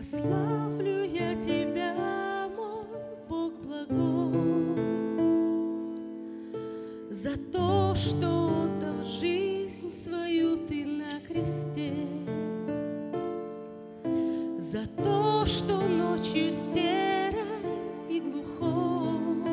Славлю я Тебя, мой Бог благой, за то, что отдал жизнь свою Ты на кресте, за то, что ночью серой и глухой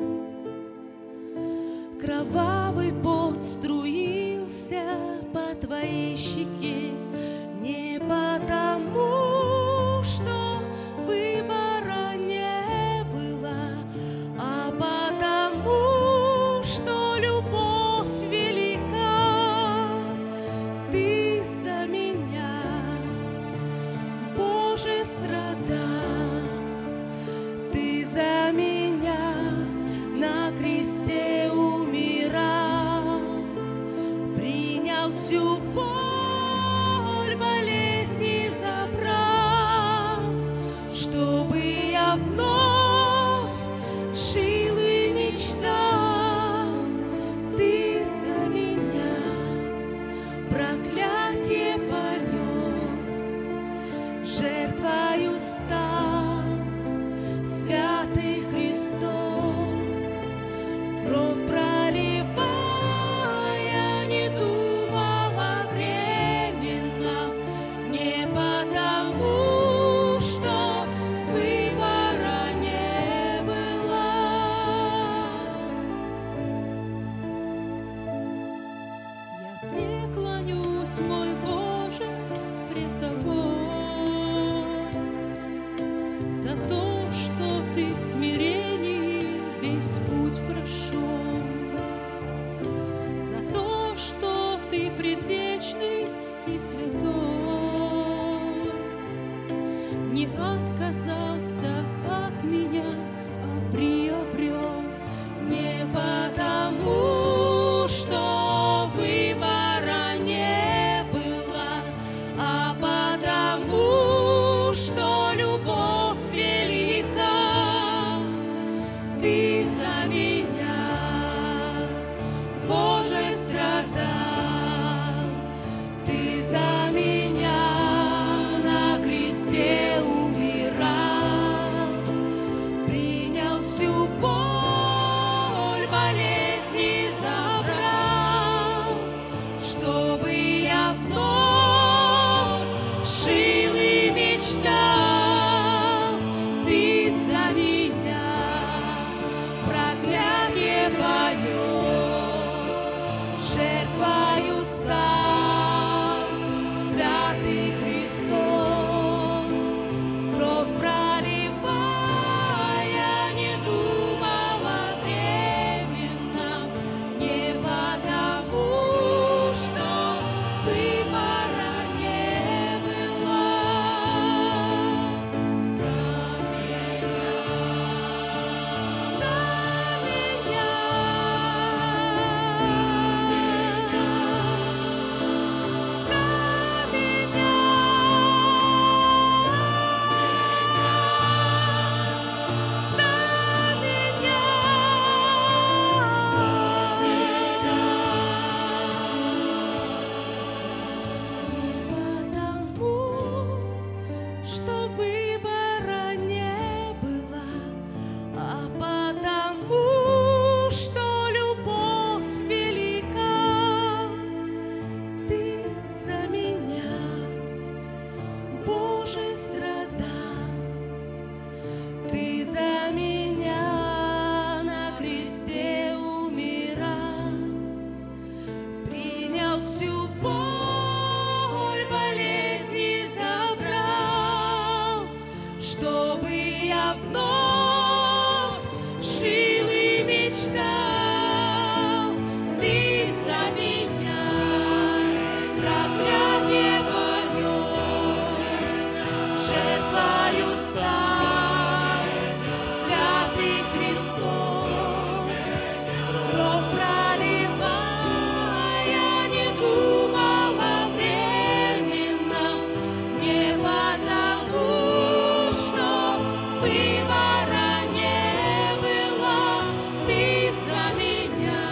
кровавый пот струился по Твоей щеке, не потому, что выбора не было, а потому, что любовь велика. Ты за меня, Боже, страдал, Ты за меня на кресте умирал, принял всю боль, болезни забрал, чтобы я вновь жил и мечтал. Ты за меня проклятие понес, жертвою стал святый Христос, кровь проливая, не думала временно, не потому, что выбора не было. Я преклонюсь, мой Боже, пред Тобой, за то, что Ты в смирении весь путь прошел, за то, что Ты предвечный и святой, не отказался от меня, а приобрел, не потому, что выбора не было, а потому, что любовь велика. Ты за меня, Боже, страдал, Ты за меня на кресте умирал, принял всю боль, болезни забрал, чтобы я вновь жил и мечтал. Ты за меня проклятие понес, жертвою стал святый Христос, кровь проливая, не думала временно, не потому, что выбора не было. За меня, что выбора не было, а потому, что любовь велика. Ты за меня, Боже, страдал, Ты за меня на кресте умирал, принял всю боль, болезни забрал, чтобы я вновь жил и мечтал. Ты за меня проклятие понес, жертвою стал святый Христос, кровь проливая, не думала временно, не потому, что выбора не было. Ты за меня,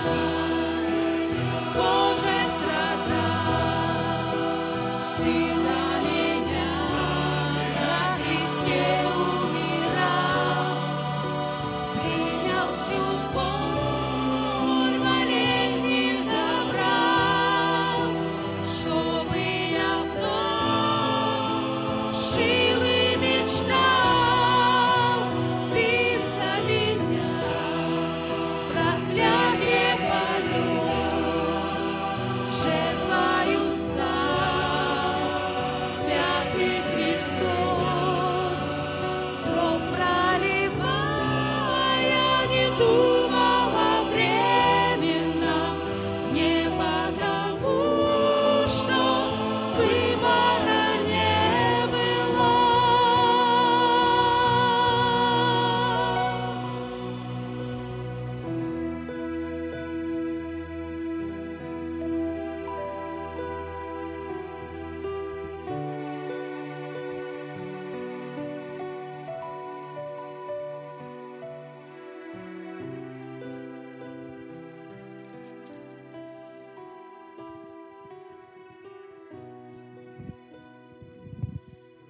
Боже, страдал, Ты за меня на кресте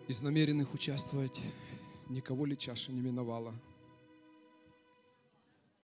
Из намеренных участвовать никого ли чаша не миновала?